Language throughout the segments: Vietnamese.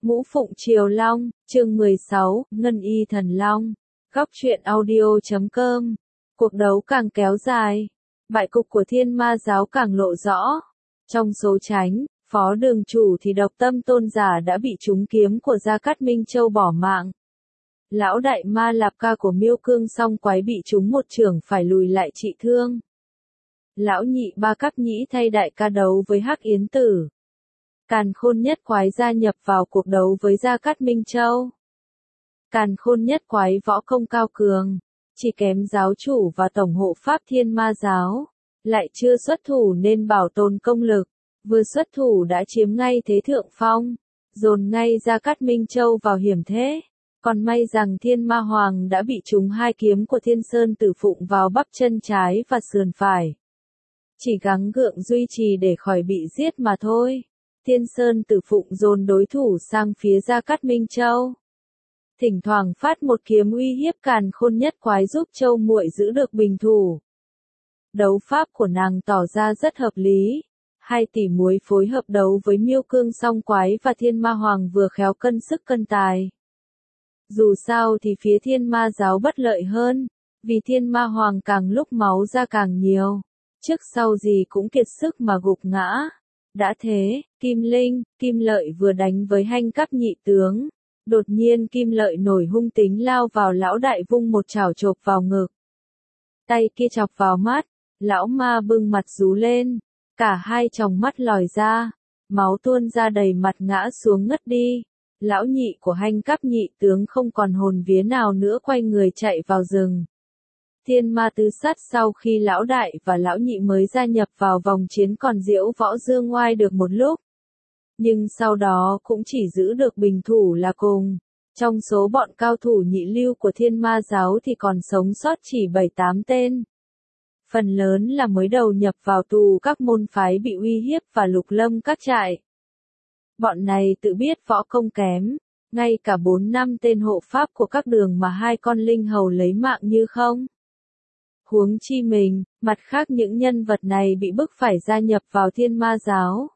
Ngũ Phụng Triều Long, chương 16, Ngân Y Thần Long. Góc truyện audio.com. Cuộc đấu càng kéo dài, bại cục của Thiên Ma giáo càng lộ rõ. Trong số Chánh, Phó đường chủ thì Độc Tâm Tôn giả đã bị trúng kiếm của Gia Cát Minh Châu bỏ mạng. Lão đại Ma Lạp Ca của Miêu Cương Song Quái bị trúng một chưởng phải lùi lại trị thương. Lão nhị Ba Các Nhĩ thay đại ca đấu với Hắc Yến Tử. Càn Khôn Nhất Quái gia nhập vào cuộc đấu với Gia Cát Minh Châu. Càn Khôn Nhất Quái võ công cao cường, chỉ kém giáo chủ và tổng hộ pháp Thiên Ma giáo, lại chưa xuất thủ nên bảo tồn công lực, vừa xuất thủ đã chiếm ngay thế thượng phong, dồn ngay Gia Cát Minh Châu vào hiểm thế. Còn may rằng Thiên Ma Hoàng đã bị trúng hai kiếm của Thiên Sơn Tử Phụng vào bắp chân trái và sườn phải. Chỉ gắng gượng duy trì để khỏi bị giết mà thôi. Thiên Sơn Tử Phụng dồn đối thủ sang phía Gia Cát Minh Châu. Thỉnh thoảng phát một kiếm uy hiếp Càn Khôn Nhất Quái giúp Châu muội giữ được bình thủ. Đấu pháp của nàng tỏ ra rất hợp lý. Hai tỷ muội phối hợp đấu với Miêu Cương Song Quái và Thiên Ma Hoàng vừa khéo cân sức cân tài. Dù sao thì phía Thiên Ma giáo bất lợi hơn, vì Thiên Ma Hoàng càng lúc máu ra càng nhiều, trước sau gì cũng kiệt sức mà gục ngã. Đã thế, Kim Linh, Kim Lợi vừa đánh với Hanh Cáp nhị tướng, đột nhiên Kim Lợi nổi hung tính lao vào lão đại vung một chảo chộp vào ngực. Tay kia chọc vào mắt, lão ma bưng mặt rú lên, cả hai tròng mắt lòi ra, máu tuôn ra đầy mặt ngã xuống ngất đi. Lão nhị của Hanh Cáp nhị tướng không còn hồn vía nào nữa quay người chạy vào rừng. Thiên Ma tứ sát sau khi lão đại và lão nhị mới gia nhập vào vòng chiến còn diễu võ dương oai được một lúc. Nhưng sau đó cũng chỉ giữ được bình thủ là cùng. Trong số bọn cao thủ nhị lưu của Thiên Ma giáo thì còn sống sót chỉ 7-8 tên. Phần lớn là mới đầu nhập vào tù các môn phái bị uy hiếp và lục lâm các trại. Bọn này tự biết võ công kém, ngay cả 4-5 tên hộ pháp của các đường mà hai con linh hầu lấy mạng như không. Huống chi mình, mặt khác những nhân vật này bị bức phải gia nhập vào Thiên Ma giáo.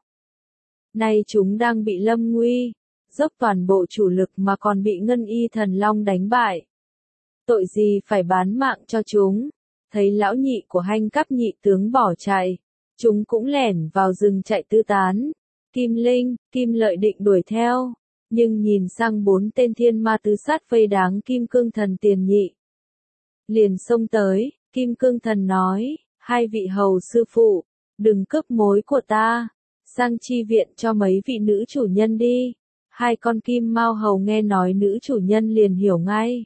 Nay chúng đang bị lâm nguy, dốc toàn bộ chủ lực mà còn bị Ngân Y Thần Long đánh bại. Tội gì phải bán mạng cho chúng. Thấy lão nhị của Hanh Cáp nhị tướng bỏ chạy, chúng cũng lẻn vào rừng chạy tứ tán. Kim Linh, Kim Lợi định đuổi theo, nhưng nhìn sang 4 tên Thiên Ma tứ sát vây đáng Kim Cương Thần tiền nhị. Liền xông tới, Kim Cương Thần nói, hai vị hầu sư phụ, đừng cướp mối của ta, sang chi viện cho mấy vị nữ chủ nhân đi. Hai con Kim Mao hầu nghe nói nữ chủ nhân liền hiểu ngay.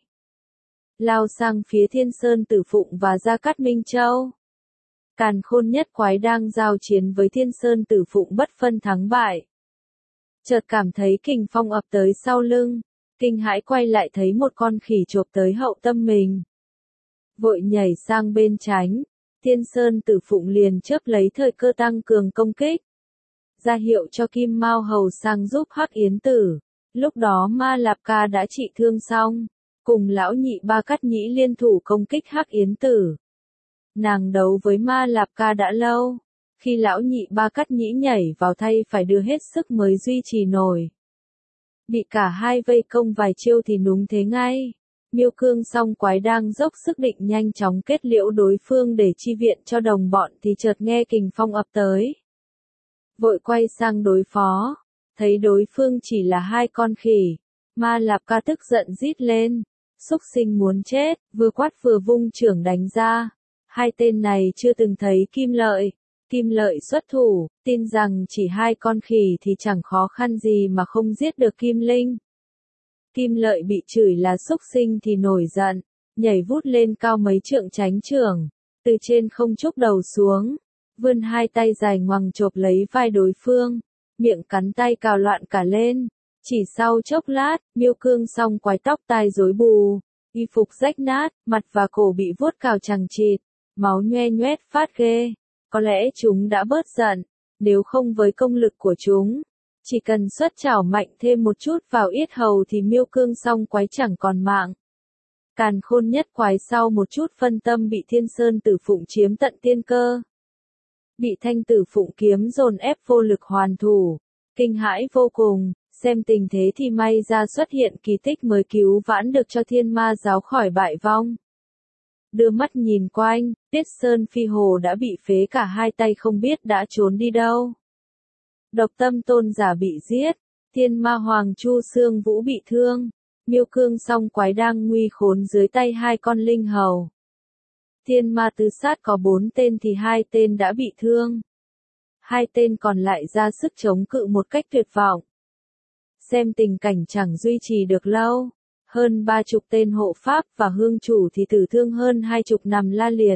Lao sang phía Thiên Sơn Tử Phụng và Gia Cát Minh Châu. Càn Khôn Nhất Quái đang giao chiến với Thiên Sơn Tử Phụng bất phân thắng bại. Chợt cảm thấy kình phong ập tới sau lưng, kinh hãi quay lại thấy một con khỉ chộp tới hậu tâm mình. Vội nhảy sang bên tránh, Thiên Sơn Tử Phụng liền chớp lấy thời cơ tăng cường công kích. Ra hiệu cho Kim Mao hầu sang giúp Hắc Yến Tử. Lúc đó Ma Lạp Ca đã trị thương xong, cùng lão nhị Ba Cát Nhĩ liên thủ công kích Hắc Yến Tử. Nàng đấu với Ma Lạp Ca đã lâu, khi lão nhị Ba Cát Nhĩ nhảy vào thay phải đưa hết sức mới duy trì nổi. Bị cả hai vây công vài chiêu thì núng thế ngay. Miêu Cương Song Quái đang dốc sức định nhanh chóng kết liễu đối phương để chi viện cho đồng bọn thì chợt nghe kình phong ập tới. Vội quay sang đối phó, thấy đối phương chỉ là hai con khỉ. Ma Lạp Ca tức giận rít lên, xúc sinh muốn chết, vừa quát vừa vung chưởng đánh ra. Hai tên này chưa từng thấy Kim Lợi. Kim Lợi xuất thủ, tin rằng chỉ hai con khỉ thì chẳng khó khăn gì mà không giết được Kim Linh. Kim Lợi bị chửi là xúc sinh thì nổi giận, nhảy vút lên cao mấy trượng tránh chưởng, từ trên không chúc đầu xuống, vươn hai tay dài ngoằng chộp lấy vai đối phương, miệng cắn tay cào loạn cả lên. Chỉ sau chốc lát, Miêu Cương Song Quái tóc tai rối bù, y phục rách nát, mặt và cổ bị vuốt cào chằng chịt, máu nhoe nhoét phát ghê. Có lẽ chúng đã bớt giận, nếu không với công lực của chúng, chỉ cần xuất chảo mạnh thêm một chút vào yết hầu thì Miêu Cương Song Quái chẳng còn mạng. Càn Khôn Nhất Quái sau một chút phân tâm bị Thiên Sơn Tử Phụng chiếm tận tiên cơ. Bị Thanh Tử Phụng kiếm dồn ép vô lực hoàn thủ, kinh hãi vô cùng, Xem tình thế thì may ra xuất hiện kỳ tích mới cứu vãn được cho thiên ma giáo khỏi bại vong. Đưa mắt nhìn quanh, Tiết Sơn Phi Hồ đã bị phế cả hai tay không biết đã trốn đi đâu. Độc Tâm Tôn giả bị giết, Thiên Ma Hoàng Chu Xương Vũ bị thương, Miêu Cương Song Quái đang nguy khốn dưới tay hai con linh hầu. Thiên Ma Tứ Sát có 4 tên thì 2 tên đã bị thương. 2 tên còn lại ra sức chống cự một cách tuyệt vọng. Xem tình cảnh chẳng duy trì được lâu, hơn 30 tên hộ pháp và hương chủ thì tử thương hơn 20 nằm la liệt.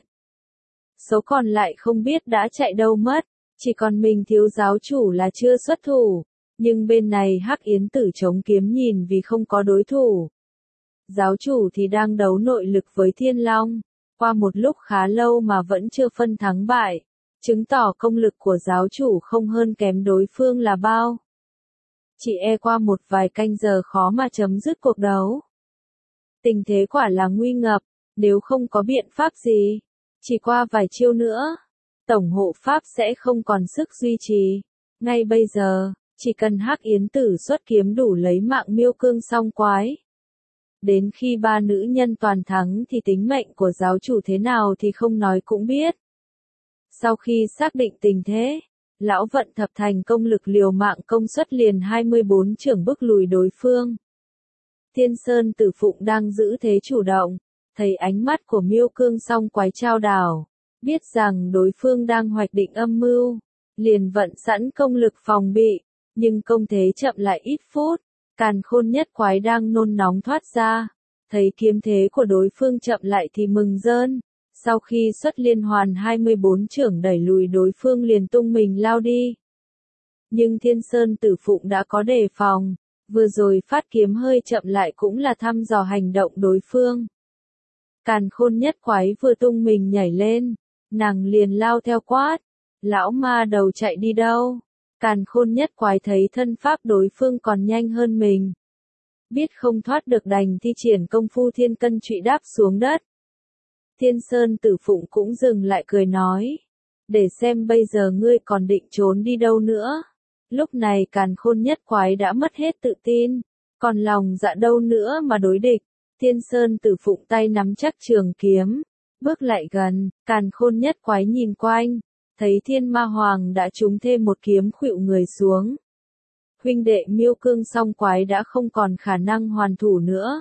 Số còn lại không biết đã chạy đâu mất, chỉ còn mình thiếu giáo chủ là chưa xuất thủ, nhưng bên này Hắc Yến Tử chống kiếm nhìn vì không có đối thủ. Giáo chủ thì đang đấu nội lực với Thiên Long, qua một lúc khá lâu mà vẫn chưa phân thắng bại, chứng tỏ công lực của giáo chủ không hơn kém đối phương là bao. Chỉ qua một vài canh giờ khó mà chấm dứt cuộc đấu. Tình thế quả là nguy ngập, nếu không có biện pháp gì, chỉ qua vài chiêu nữa, tổng hộ pháp sẽ không còn sức duy trì. Ngay bây giờ, chỉ cần Hắc Yến Tử xuất kiếm đủ lấy mạng Miêu Cương Song Quái. Đến khi 3 nữ nhân toàn thắng thì tính mệnh của giáo chủ thế nào thì không nói cũng biết. Sau khi xác định tình thế, lão vận thập thành công lực liều mạng công suất liền 24 chưởng bức lùi đối phương. Thiên Sơn Tử Phụng đang giữ thế chủ động, thấy ánh mắt của Miêu Cương Song Quái trao đảo, biết rằng đối phương đang hoạch định âm mưu, liền vận sẵn công lực phòng bị, nhưng công thế chậm lại ít phút, Càn Khôn Nhất Quái đang nôn nóng thoát ra, thấy kiếm thế của đối phương chậm lại thì mừng rơn, sau khi xuất liên hoàn 24 chưởng đẩy lùi đối phương liền tung mình lao đi. Nhưng Thiên Sơn Tử Phụng đã có đề phòng, vừa rồi phát kiếm hơi chậm lại cũng là thăm dò hành động đối phương. Càn Khôn Nhất Quái vừa tung mình nhảy lên, nàng liền lao theo quát, lão ma đầu chạy đi đâu? Càn Khôn Nhất Quái thấy thân pháp đối phương còn nhanh hơn mình. Biết không thoát được đành thi triển công phu thiên cân trụy đáp xuống đất. Thiên Sơn Tử Phụng cũng dừng lại cười nói, để xem bây giờ ngươi còn định trốn đi đâu nữa. Lúc này Càn Khôn Nhất Quái đã mất hết tự tin, còn lòng dạ đâu nữa mà đối địch. Thiên Sơn Tử Phụng tay nắm chắc trường kiếm, bước lại gần, Càn Khôn Nhất Quái nhìn quanh, thấy Thiên Ma Hoàng đã trúng thêm một kiếm khuỵu người xuống. Huynh đệ Miêu Cương Song Quái đã không còn khả năng hoàn thủ nữa.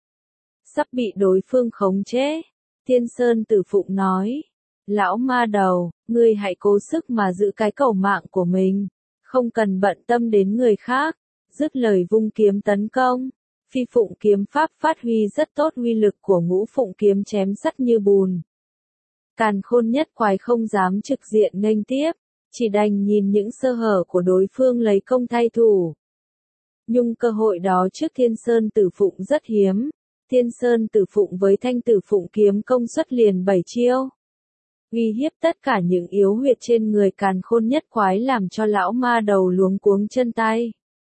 Sắp bị đối phương khống chế, Thiên Sơn Tử Phụng nói, lão ma đầu, ngươi hãy cố sức mà giữ cái cẩu mạng của mình, không cần bận tâm đến người khác. Dứt lời vung kiếm tấn công, Phi Phụng kiếm pháp phát huy rất tốt uy lực của Ngũ Phụng kiếm chém sắt như bùn. Càn Khôn Nhất Quái không dám trực diện nghênh tiếp, chỉ đành nhìn những sơ hở của đối phương lấy công thay thủ. Nhưng cơ hội đó trước Thiên Sơn Tử Phụng rất hiếm. Thiên Sơn Tử Phụng với Thanh Tử Phụng kiếm công suất liền 7 chiêu. Uy hiếp tất cả những yếu huyệt trên người Càn Khôn Nhất Quái làm cho lão ma đầu luống cuống chân tay.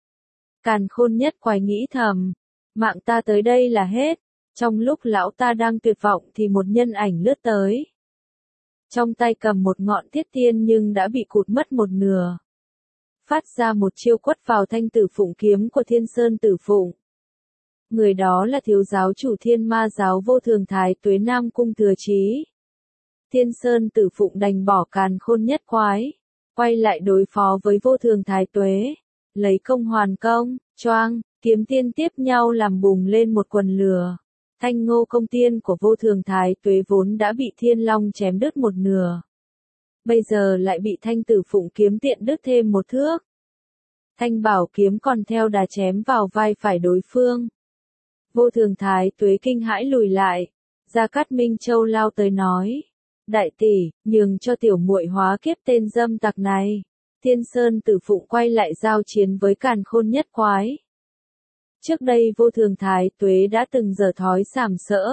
Càn Khôn Nhất Quái nghĩ thầm, mạng ta tới đây là hết. Trong lúc lão ta đang tuyệt vọng thì một nhân ảnh lướt tới. Trong tay cầm một ngọn thiết tiên nhưng đã bị cụt mất một nửa. Phát ra một chiêu quất vào Thanh Tử Phụng kiếm của Thiên Sơn Tử Phụng. Người đó là thiếu giáo chủ Thiên Ma giáo Vô Thường Thái Tuế Nam Cung Thừa Chí. Thiên Sơn Tử Phụng đành bỏ Càn Khôn Nhất Quái, quay lại đối phó với Vô Thường Thái Tuế, lấy công hoàn công, choang, kiếm tiên tiếp nhau làm bùng lên một quần lửa. Thanh Ngô công tiên của Vô Thường Thái Tuế vốn đã bị Thiên Long chém đứt một nửa. Bây giờ lại bị Thanh Tử Phụng kiếm tiện đứt thêm một thước. Thanh Bảo kiếm còn theo đà chém vào vai phải đối phương. Vô Thường Thái Tuế kinh hãi lùi lại, Gia Cát Minh Châu lao tới nói, đại tỷ, nhường cho tiểu muội hóa kiếp tên dâm tặc này. Thiên Sơn Tử Phụng quay lại giao chiến với Càn Khôn Nhất Quái. Trước đây Vô Thường Thái Tuế đã từng giở thói sàm sỡ,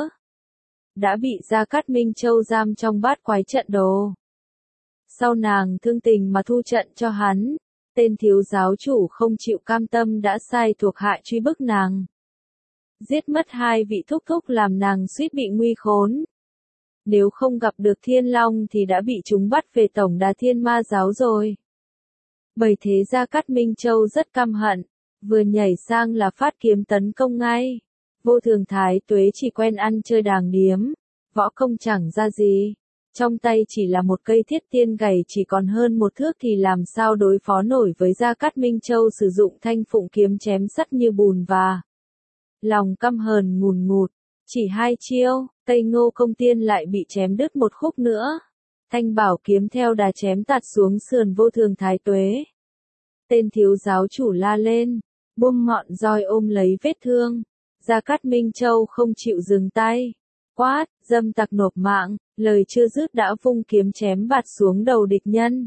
đã bị Gia Cát Minh Châu giam trong bát quái trận đồ. Sau nàng thương tình mà thu trận cho hắn, tên thiếu giáo chủ không chịu cam tâm đã sai thuộc hạ truy bức nàng. Giết mất 2 vị thúc thúc làm nàng suýt bị nguy khốn. Nếu không gặp được Thiên Long thì đã bị chúng bắt về tổng đà Thiên Ma giáo rồi. Bởi thế Gia Cát Minh Châu rất căm hận, vừa nhảy sang là phát kiếm tấn công ngay. Vô Thường Thái Tuế chỉ quen ăn chơi đàng điếm, võ công chẳng ra gì. Trong tay chỉ là một cây thiết tiên gầy chỉ còn hơn một thước thì làm sao đối phó nổi với Gia Cát Minh Châu sử dụng Thanh Phụng kiếm chém sắt như bùn và. Lòng căm hờn ngùn ngụt, chỉ 2 chiêu, Tây Ngô Công Tiên lại bị chém đứt một khúc nữa. Thanh bảo kiếm theo đà chém tạt xuống sườn Vô Thường Thái Tuế. Tên thiếu giáo chủ la lên, buông ngọn roi ôm lấy vết thương. Gia Cát Minh Châu không chịu dừng tay. Quát, dâm tặc nộp mạng, lời chưa dứt đã vung kiếm chém bạt xuống đầu địch nhân.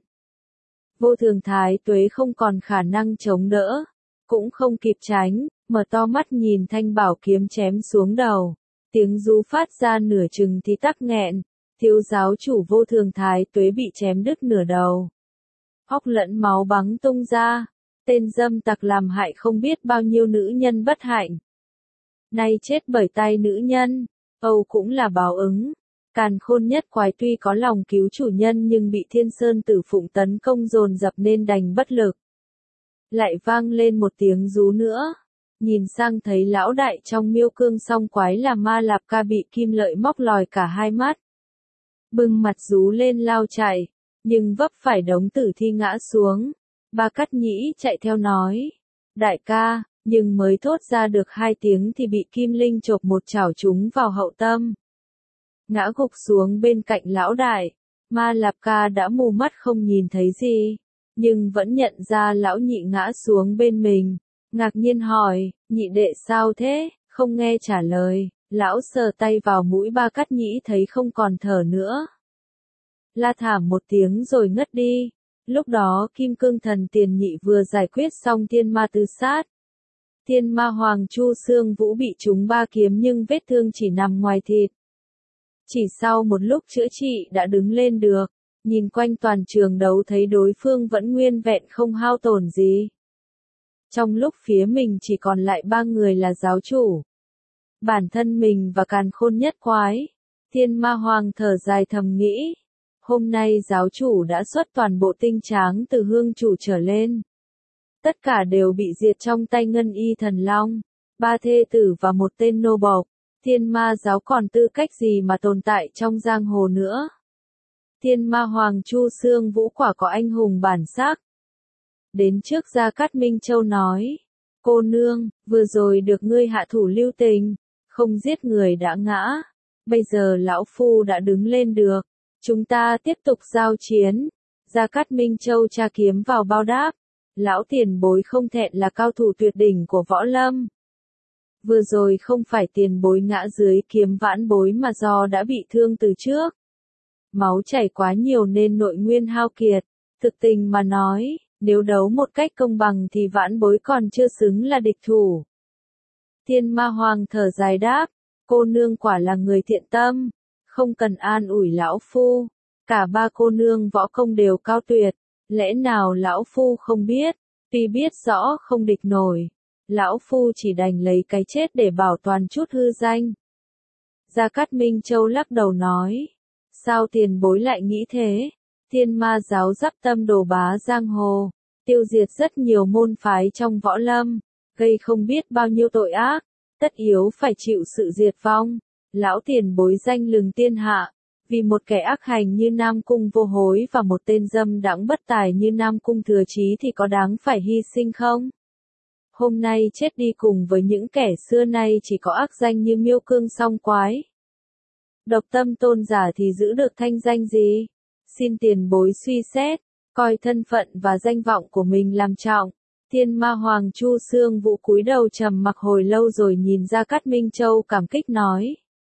Vô Thường Thái Tuế không còn khả năng chống đỡ, cũng không kịp tránh, mở to mắt nhìn thanh bảo kiếm chém xuống đầu. Tiếng rú phát ra nửa chừng thì tắc nghẹn, thiếu giáo chủ Vô Thường Thái Tuế bị chém đứt nửa đầu. Óc lẫn máu bắn tung ra, tên dâm tặc làm hại không biết bao nhiêu nữ nhân bất hạnh. Nay chết bởi tay nữ nhân, Âu cũng là báo ứng. Càn Khôn Nhất Quái tuy có lòng cứu chủ nhân nhưng bị Thiên Sơn Tử Phụng tấn công dồn dập nên đành bất lực. Lại vang lên một tiếng rú nữa. Nhìn sang thấy lão đại trong Miêu Cương Song Quái là Ma Lạp Ca bị kim lợi móc lòi cả hai mắt. Bưng mặt rú lên lao chạy, nhưng vấp phải đống tử thi ngã xuống. Ba Cát Nhĩ chạy theo nói, đại ca, nhưng mới thốt ra được 2 tiếng thì bị Kim Linh chộp một chảo trúng vào hậu tâm. Ngã gục xuống bên cạnh lão đại, Ma Lạp Ca đã mù mắt không nhìn thấy gì, nhưng vẫn nhận ra lão nhị ngã xuống bên mình, ngạc nhiên hỏi, nhị đệ sao thế, không nghe trả lời, lão sờ tay vào mũi Ba Cát Nhĩ thấy không còn thở nữa. La thảm một tiếng rồi ngất đi, lúc đó Kim Cương Thần Tiền Nhị vừa giải quyết xong thiên ma tứ sát. Thiên ma Hoàng Chu Xương Vũ bị trúng 3 kiếm nhưng vết thương chỉ nằm ngoài thịt. Chỉ sau một lúc chữa trị đã đứng lên được, nhìn quanh toàn trường đấu thấy đối phương vẫn nguyên vẹn không hao tổn gì. Trong lúc phía mình chỉ còn lại 3 người là giáo chủ, bản thân mình và Càn Khôn Nhất Quái, Thiên Ma Hoàng thở dài thầm nghĩ, hôm nay giáo chủ đã xuất toàn bộ tinh tráng từ hương chủ trở lên. Tất cả đều bị diệt trong tay Ngân Y Thần Long, 3 thê tử và một tên nô bộc. Thiên ma giáo còn tư cách gì mà tồn tại trong giang hồ nữa. Thiên ma Hoàng Chu Xương Vũ quả có anh hùng bản sắc. Đến trước Gia Cát Minh Châu nói, cô nương, vừa rồi được ngươi hạ thủ lưu tình, không giết người đã ngã. Bây giờ lão phu đã đứng lên được, chúng ta tiếp tục giao chiến. Gia Cát Minh Châu tra kiếm vào bao đáp. Lão tiền bối không thẹn là cao thủ tuyệt đỉnh của võ lâm. Vừa rồi không phải tiền bối ngã dưới kiếm vãn bối mà do đã bị thương từ trước. Máu chảy quá nhiều nên nội nguyên hao kiệt. Thực tình mà nói, nếu đấu một cách công bằng thì vãn bối còn chưa xứng là địch thủ. Thiên ma Hoàng thở dài đáp, cô nương quả là người thiện tâm, không cần an ủi lão phu. Cả 3 cô nương võ công đều cao tuyệt, lẽ nào lão phu không biết, tuy biết rõ không địch nổi. Lão phu chỉ đành lấy cái chết để bảo toàn chút hư danh. Gia Cát Minh Châu lắc đầu nói, sao tiền bối lại nghĩ thế? Thiên ma giáo dắp tâm đồ bá giang hồ, tiêu diệt rất nhiều môn phái trong võ lâm, gây không biết bao nhiêu tội ác, tất yếu phải chịu sự diệt vong. Lão tiền bối danh lừng thiên hạ, vì một kẻ ác hành như Nam Cung Vô Hối và một tên dâm đãng bất tài như Nam Cung Thừa Chí thì có đáng phải hy sinh không? Hôm nay chết đi cùng với những kẻ xưa nay chỉ có ác danh như Miêu Cương Song Quái. Độc Tâm Tôn giả thì giữ được thanh danh gì? Xin tiền bối suy xét, coi thân phận và danh vọng của mình làm trọng. Thiên ma Hoàng Chu Xương Vũ cúi đầu trầm mặc hồi lâu rồi nhìn Gia Cát Minh Châu cảm kích nói.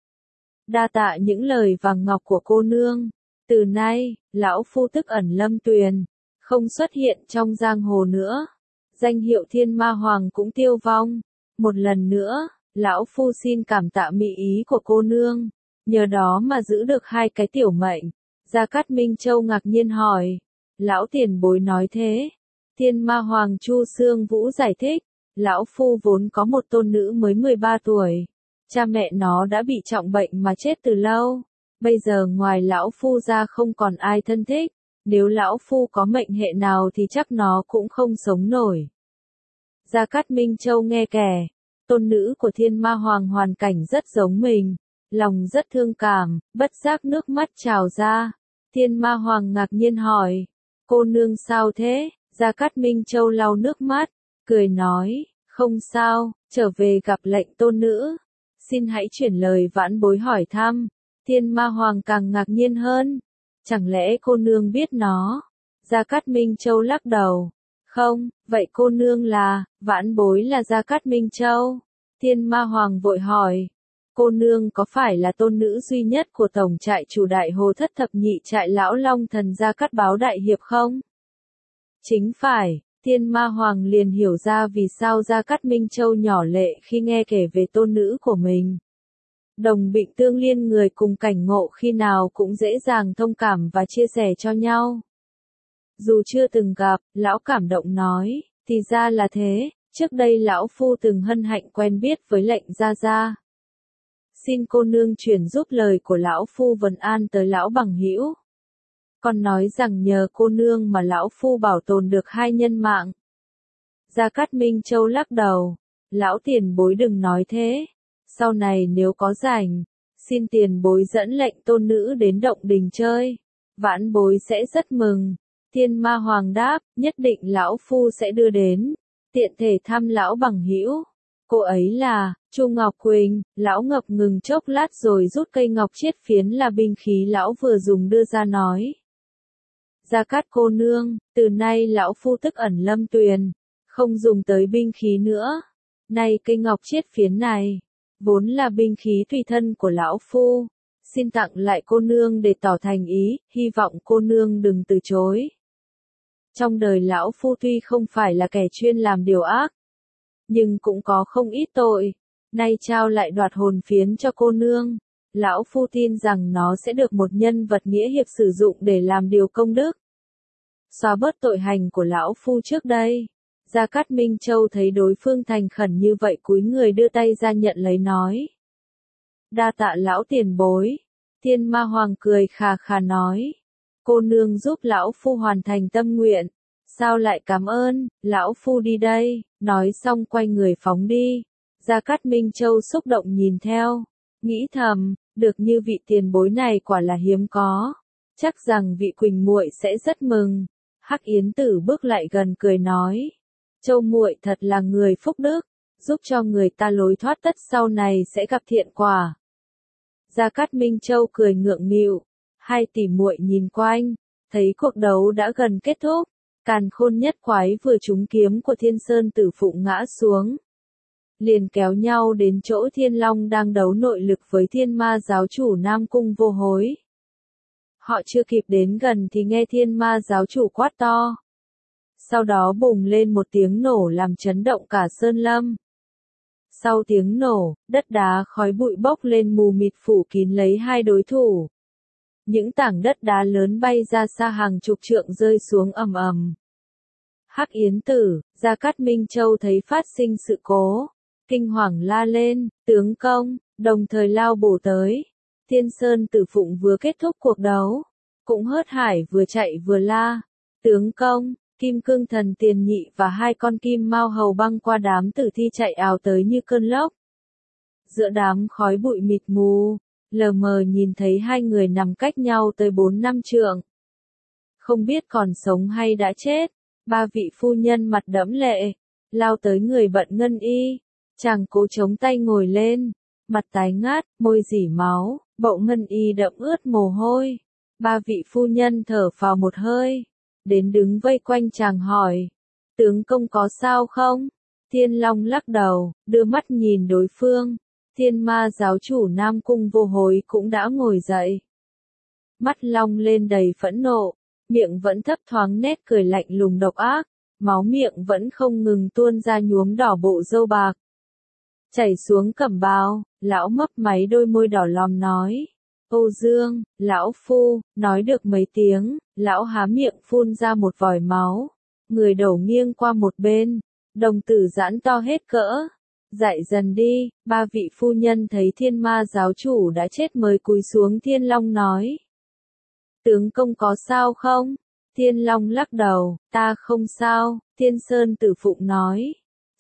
Đa tạ những lời vàng ngọc của cô nương. Từ nay, lão phu tức ẩn lâm tuyền, không xuất hiện trong giang hồ nữa. Danh hiệu Thiên Ma Hoàng cũng tiêu vong. Một lần nữa, lão phu xin cảm tạ mỹ ý của cô nương, nhờ đó mà giữ được 2 cái tiểu mệnh. Gia Cát Minh Châu ngạc nhiên hỏi, lão tiền bối nói thế? Thiên Ma Hoàng Chu Xương Vũ giải thích, lão phu vốn có một tôn nữ mới 13 tuổi, cha mẹ nó đã bị trọng bệnh mà chết từ lâu, bây giờ ngoài lão phu ra không còn ai thân thích. Nếu lão phu có mệnh hệ nào thì chắc nó cũng không sống nổi. Gia Cát Minh Châu nghe kể, tôn nữ của Thiên Ma Hoàng hoàn cảnh rất giống mình, lòng rất thương cảm, bất giác nước mắt trào ra. Thiên Ma Hoàng ngạc nhiên hỏi, cô nương sao thế? Gia Cát Minh Châu lau nước mắt, cười nói, không sao, trở về gặp lệnh tôn nữ. Xin hãy chuyển lời vãn bối hỏi thăm. Thiên Ma Hoàng càng ngạc nhiên hơn, chẳng lẽ cô nương biết nó? Gia Cát Minh Châu lắc đầu, không, vậy cô nương là, vãn bối là Gia Cát Minh Châu. Thiên Ma Hoàng vội hỏi, cô nương có phải là tôn nữ duy nhất của tổng trại chủ Đại Hồ Thất Thập Nhị trại lão Long Thần Gia Cát Báo đại hiệp không? Chính phải. Thiên Ma Hoàng liền hiểu ra vì sao Gia Cát Minh Châu nhỏ lệ khi nghe kể về tôn nữ của mình. Đồng bệnh tương liên người cùng cảnh ngộ khi nào cũng dễ dàng thông cảm và chia sẻ cho nhau. Dù chưa từng gặp, lão cảm động nói, thì ra là thế, trước đây lão phu từng hân hạnh quen biết với lệnh gia gia. Xin cô nương truyền giúp lời của lão phu vấn an tới lão bằng hữu. Còn nói rằng nhờ cô nương mà lão phu bảo tồn được 2 nhân mạng. Gia Cát Minh Châu lắc đầu, lão tiền bối đừng nói thế, sau này nếu có rảnh, xin tiền bối dẫn lệnh tôn nữ đến động đình chơi, vãn bối sẽ rất mừng. Thiên Ma Hoàng đáp, nhất định lão phu sẽ đưa đến, tiện thể thăm lão bằng hữu. Cô ấy là Chu Ngọc Quỳnh. Lão ngập ngừng chốc lát rồi rút cây ngọc chiết phiến là binh khí lão vừa dùng đưa ra nói. Gia Cát cô nương, từ nay lão phu tức ẩn lâm tuyền, không dùng tới binh khí nữa. Nay cây ngọc chiết phiến này, vốn là binh khí tùy thân của lão phu, xin tặng lại cô nương để tỏ thành ý, hy vọng cô nương đừng từ chối. Trong đời lão phu tuy không phải là kẻ chuyên làm điều ác, nhưng cũng có không ít tội, nay trao lại đoạt hồn phiến cho cô nương. Lão phu tin rằng nó sẽ được một nhân vật nghĩa hiệp sử dụng để làm điều công đức, xóa bớt tội hành của lão phu trước đây. Gia Cát Minh Châu thấy đối phương thành khẩn như vậy cúi người đưa tay ra nhận lấy nói. Đa tạ lão tiền bối. Thiên Ma Hoàng cười khà khà nói. Cô nương giúp lão phu hoàn thành tâm nguyện. Sao lại cảm ơn, lão phu đi đây, nói xong quay người phóng đi. Gia Cát Minh Châu xúc động nhìn theo, nghĩ thầm, được như vị tiền bối này quả là hiếm có. Chắc rằng vị Quỳnh muội sẽ rất mừng. Hắc Yến Tử bước lại gần cười nói. Châu muội thật là người phúc đức, giúp cho người ta lối thoát tất sau này sẽ gặp thiện quả. Gia Cát Minh Châu cười ngượng nghịu, 2 tỷ muội nhìn quanh, thấy cuộc đấu đã gần kết thúc, Càn Khôn Nhất Quái vừa trúng kiếm của Thiên Sơn Tử Phụng ngã xuống, liền kéo nhau đến chỗ Thiên Long đang đấu nội lực với Thiên Ma giáo chủ Nam Cung Vô Hối. Họ chưa kịp đến gần thì nghe Thiên Ma giáo chủ quát to. Sau đó bùng lên một tiếng nổ làm chấn động cả sơn lâm. Sau tiếng nổ, đất đá khói bụi bốc lên mù mịt phủ kín lấy 2 đối thủ. Những tảng đất đá lớn bay ra xa hàng chục trượng rơi xuống ầm ầm. Hắc Yến Tử, Gia Cát Minh Châu thấy phát sinh sự cố, kinh hoàng la lên, tướng công, đồng thời lao bổ tới. Thiên Sơn Tử Phụng vừa kết thúc cuộc đấu, cũng hớt hải vừa chạy vừa la, tướng công. Kim Cương Thần Tiền Nhị và 2 con kim mao hầu băng qua đám tử thi chạy ào tới như cơn lốc. Giữa đám khói bụi mịt mù, lờ mờ nhìn thấy 2 người nằm cách nhau tới 4-5 trượng. Không biết còn sống hay đã chết, 3 vị phu nhân mặt đẫm lệ, lao tới người bận ngân y. Chàng cố chống tay ngồi lên, mặt tái ngát, môi rỉ máu, bộ ngân y đẫm ướt mồ hôi. 3 vị phu nhân thở phào một hơi. Đến đứng vây quanh chàng hỏi, tướng công có sao không? Thiên Long lắc đầu, đưa mắt nhìn đối phương. Thiên Ma giáo chủ Nam Cung Vô Hối cũng đã ngồi dậy. Mắt long lên đầy phẫn nộ, miệng vẫn thấp thoáng nét cười lạnh lùng độc ác, máu miệng vẫn không ngừng tuôn ra nhuốm đỏ bộ râu bạc. Chảy xuống cẩm bào, lão mấp máy đôi môi đỏ lòm nói. Âu Dương, lão phu, nói được mấy tiếng, lão há miệng phun ra một vòi máu, người đổ nghiêng qua một bên, đồng tử giãn to hết cỡ. Dậy dần đi, 3 vị phu nhân thấy Thiên Ma giáo chủ đã chết mới cúi xuống. Thiên Long nói. Tướng công có sao không? Thiên Long lắc đầu, ta không sao. Thiên Sơn Tử Phụng nói.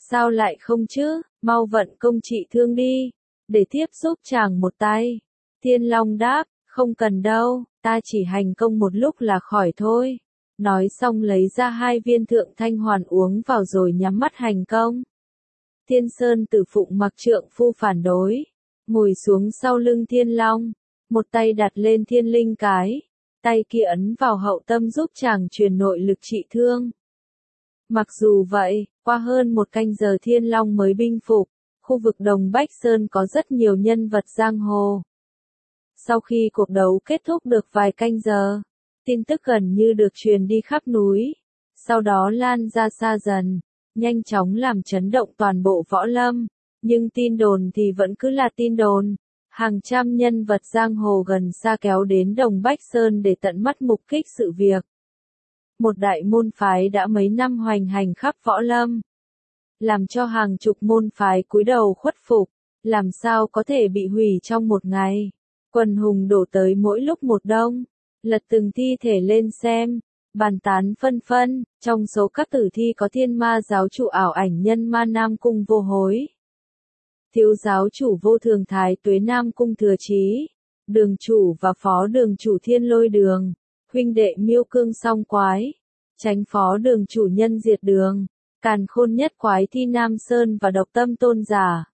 Sao lại không chứ, mau vận công trị thương đi, để thiếp giúp chàng một tay. Thiên Long đáp, không cần đâu, ta chỉ hành công một lúc là khỏi thôi. Nói xong lấy ra 2 viên thượng thanh hoàn uống vào rồi nhắm mắt hành công. Thiên Sơn Tử Phụng mặc trượng phu phản đối, ngồi xuống sau lưng Thiên Long, một tay đặt lên thiên linh cái, tay kia ấn vào hậu tâm giúp chàng truyền nội lực trị thương. Mặc dù vậy, qua hơn 1 canh giờ Thiên Long mới binh phục, khu vực Đồng Bách Sơn có rất nhiều nhân vật giang hồ. Sau khi cuộc đấu kết thúc được vài canh giờ, tin tức gần như được truyền đi khắp núi, sau đó lan ra xa dần, nhanh chóng làm chấn động toàn bộ võ lâm, nhưng tin đồn thì vẫn cứ là tin đồn. Hàng trăm nhân vật giang hồ gần xa kéo đến Đồng Bách Sơn để tận mắt mục kích sự việc. Một đại môn phái đã mấy năm hoành hành khắp võ lâm, làm cho hàng chục môn phái cúi đầu khuất phục, làm sao có thể bị hủy trong một ngày. Quần hùng đổ tới mỗi lúc một đông, lật từng thi thể lên xem, bàn tán phân phân, trong số các tử thi có Thiên Ma giáo chủ ảo ảnh nhân Ma Nam Cung Vô Hối, thiếu giáo chủ Vô Thường Thái Tuế Nam Cung Thừa Chí, đường chủ và phó đường chủ Thiên Lôi Đường, huynh đệ Miêu Cương Song Quái, chánh phó đường chủ Nhân Diệt Đường, Càn Khôn Nhất Quái Thi Nam Sơn và Độc Tâm Tôn Giả.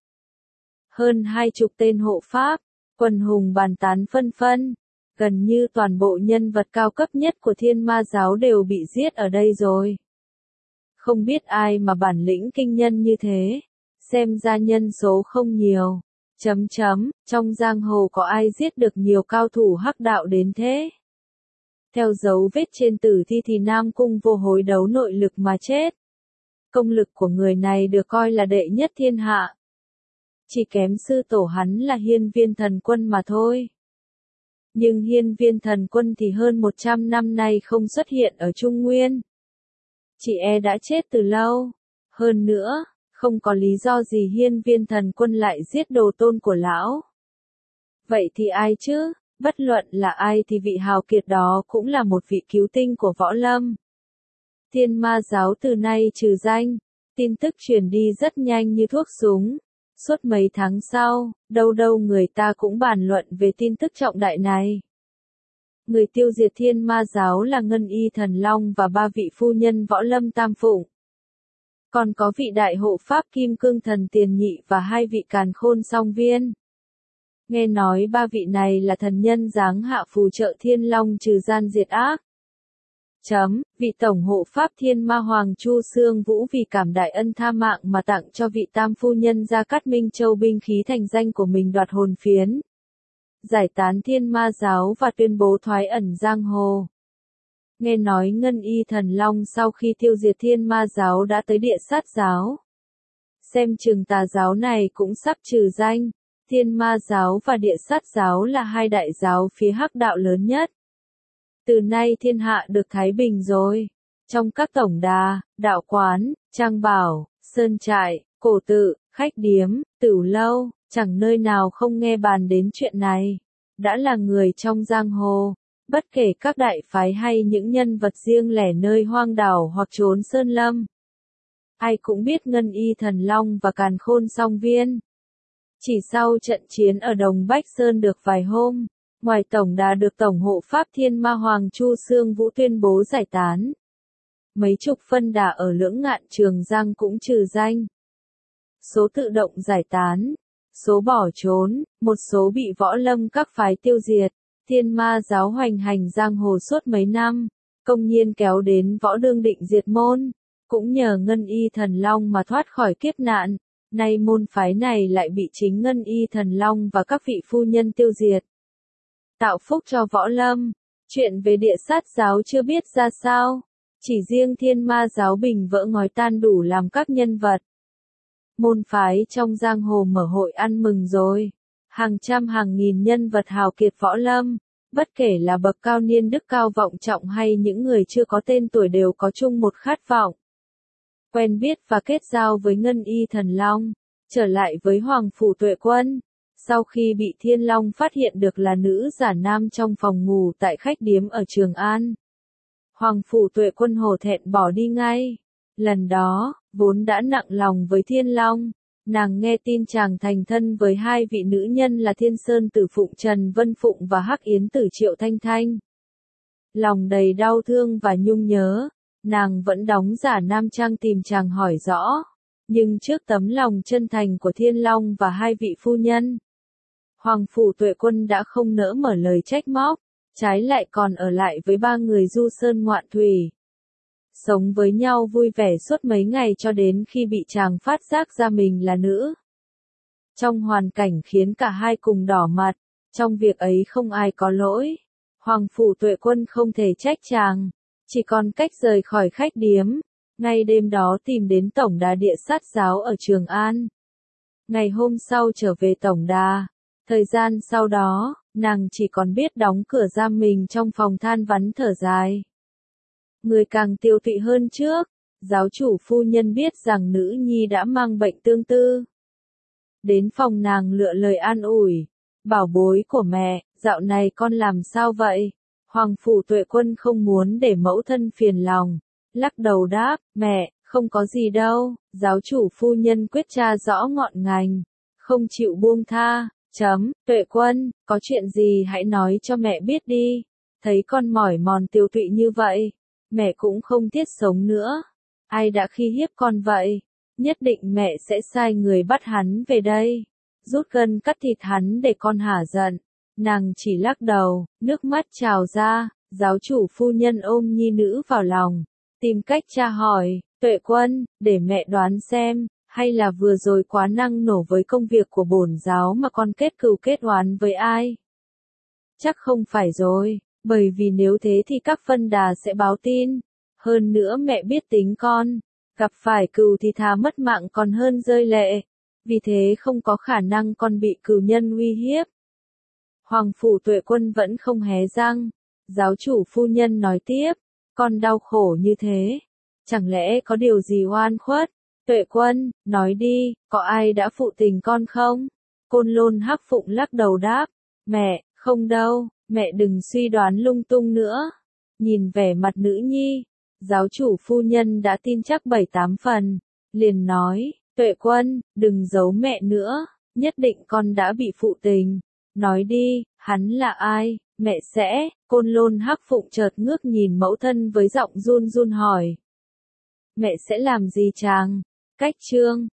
Hơn 20 tên hộ pháp, quần hùng bàn tán phân phân, gần như toàn bộ nhân vật cao cấp nhất của Thiên Ma giáo đều bị giết ở đây rồi. Không biết ai mà bản lĩnh kinh nhân như thế, xem ra nhân số không nhiều. Trong giang hồ có ai giết được nhiều cao thủ hắc đạo đến thế? Theo dấu vết trên tử thi thì Nam Cung Vô Hối đấu nội lực mà chết. Công lực của người này được coi là đệ nhất thiên hạ. Chỉ kém sư tổ hắn là Hiên Viên Thần Quân mà thôi. Nhưng Hiên Viên Thần Quân thì hơn 100 năm nay không xuất hiện ở Trung Nguyên. Chị đã chết từ lâu. Hơn nữa, không có lý do gì Hiên Viên Thần Quân lại giết đồ tôn của lão. Vậy thì ai chứ? Bất luận là ai thì vị hào kiệt đó cũng là một vị cứu tinh của võ lâm. Thiên Ma giáo từ nay trừ danh, tin tức truyền đi rất nhanh như thuốc súng. Suốt mấy tháng sau, đâu đâu người ta cũng bàn luận về tin tức trọng đại này. Người tiêu diệt Thiên Ma giáo là Ngân Y Thần Long và 3 vị phu nhân võ lâm tam phụng. Còn có vị đại hộ pháp Kim Cương Thần Tiền Nhị và 2 vị Càn Khôn Song Viên. Nghe nói 3 vị này là thần nhân giáng hạ phù trợ Thiên Long trừ gian diệt ác. Vị tổng hộ pháp Thiên Ma Hoàng Chu Xương Vũ vì cảm đại ân tha mạng mà tặng cho vị tam phu nhân Gia Cát Minh Châu binh khí thành danh của mình đoạt hồn phiến. Giải tán Thiên Ma giáo và tuyên bố thoái ẩn giang hồ. Nghe nói Ngân Y Thần Long sau khi tiêu diệt Thiên Ma giáo đã tới Địa Sát giáo. Xem chừng tà giáo này cũng sắp trừ danh. Thiên Ma giáo và Địa Sát giáo là 2 đại giáo phía hắc đạo lớn nhất. Từ nay thiên hạ được thái bình rồi. Trong các tổng đà, đạo quán, trang bảo, sơn trại, cổ tự, khách điếm, tửu lâu, chẳng nơi nào không nghe bàn đến chuyện này. Đã là người trong giang hồ, bất kể các đại phái hay những nhân vật riêng lẻ nơi hoang đảo hoặc trốn sơn lâm. Ai cũng biết Ngân Y Thần Long và Càn Khôn Song Viên. Chỉ sau trận chiến ở Đồng Bách Sơn được vài hôm, ngoài tổng đà được tổng hộ pháp Thiên Ma Hoàng Chu Xương Vũ tuyên bố giải tán. Mấy chục phân đà ở Lưỡng Ngạn Trường Giang cũng trừ danh. Số tự động giải tán, số bỏ trốn, một số bị võ lâm các phái tiêu diệt. Thiên Ma giáo hoành hành giang hồ suốt mấy năm, công nhiên kéo đến võ đương định diệt môn. Cũng nhờ Ngân Y Thần Long mà thoát khỏi kiếp nạn. Nay môn phái này lại bị chính Ngân Y Thần Long và các vị phu nhân tiêu diệt. Tạo phúc cho võ lâm. Chuyện về Địa Sát giáo chưa biết ra sao. Chỉ riêng Thiên Ma giáo bình vỡ ngói tan đủ làm các nhân vật. Môn phái trong giang hồ mở hội ăn mừng rồi. Hàng trăm hàng nghìn nhân vật hào kiệt võ lâm. Bất kể là bậc cao niên đức cao vọng trọng hay những người chưa có tên tuổi đều có chung một khát vọng. Quen biết và kết giao với Ngân Y Thần Long, trở lại với Hoàng Phủ Tuệ Quân. Sau khi bị Thiên Long phát hiện được là nữ giả nam trong phòng ngủ tại khách điếm ở Trường An, Hoàng Phủ Tuệ Quân hổ thẹn bỏ đi ngay. Lần đó, vốn đã nặng lòng với Thiên Long, nàng nghe tin chàng thành thân với hai vị nữ nhân là Thiên Sơn Tử Phụng Trần Vân Phụng và Hắc Yến Tử Triệu Thanh Thanh. Lòng đầy đau thương và nhung nhớ, nàng vẫn đóng giả nam trang tìm chàng hỏi rõ. Nhưng trước tấm lòng chân thành của Thiên Long và hai vị phu nhân, Hoàng Phủ Tuệ Quân đã không nỡ mở lời trách móc, trái lại còn ở lại với ba người du sơn ngoạn thủy. Sống với nhau vui vẻ suốt mấy ngày cho đến khi bị chàng phát giác ra mình là nữ. Trong hoàn cảnh khiến cả hai cùng đỏ mặt, trong việc ấy không ai có lỗi. Hoàng Phủ Tuệ Quân không thể trách chàng, chỉ còn cách rời khỏi khách điếm, ngay đêm đó tìm đến tổng đà địa sát giáo ở Trường An. Ngày hôm sau trở về tổng đà, thời gian sau đó, nàng chỉ còn biết đóng cửa giam mình trong phòng than vãn thở dài. Người càng tiêu tụy hơn trước, giáo chủ phu nhân biết rằng nữ nhi đã mang bệnh tương tư. Đến phòng nàng lựa lời an ủi, bảo bối của mẹ, dạo này con làm sao vậy? Hoàng Phủ Tuệ Quân không muốn để mẫu thân phiền lòng, lắc đầu đáp, mẹ, không có gì đâu, giáo chủ phu nhân quyết tra rõ ngọn ngành, không chịu buông tha, Tuệ Quân, có chuyện gì hãy nói cho mẹ biết đi, thấy con mỏi mòn tiêu tụy như vậy, mẹ cũng không thiết sống nữa, ai đã khi hiếp con vậy, nhất định mẹ sẽ sai người bắt hắn về đây, rút gân cắt thịt hắn để con hả giận. Nàng chỉ lắc đầu, nước mắt trào ra, giáo chủ phu nhân ôm nhi nữ vào lòng, tìm cách tra hỏi, Tuệ Quân, để mẹ đoán xem, hay là vừa rồi quá năng nổ với công việc của bổn giáo mà con kết cừu kết oán với ai? Chắc không phải rồi, bởi vì nếu thế thì các phân đà sẽ báo tin. Hơn nữa mẹ biết tính con, gặp phải cừu thì thà mất mạng còn hơn rơi lệ, vì thế không có khả năng con bị cừu nhân uy hiếp. Hoàng Phủ Tuệ Quân vẫn không hé răng, giáo chủ phu nhân nói tiếp, con đau khổ như thế, chẳng lẽ có điều gì oan khuất? Tuệ Quân, nói đi, có ai đã phụ tình con không? Côn Lôn Hắc Phụng lắc đầu đáp, mẹ, không đâu, mẹ đừng suy đoán lung tung nữa. Nhìn vẻ mặt nữ nhi, giáo chủ phu nhân đã tin chắc 7-8 phần, liền nói, Tuệ Quân, đừng giấu mẹ nữa, nhất định con đã bị phụ tình. Nói đi, hắn là ai, mẹ sẽ, Côn Lôn Hắc Phụng chợt ngước nhìn mẫu thân với giọng run run hỏi. Mẹ sẽ làm gì chàng? Cách chương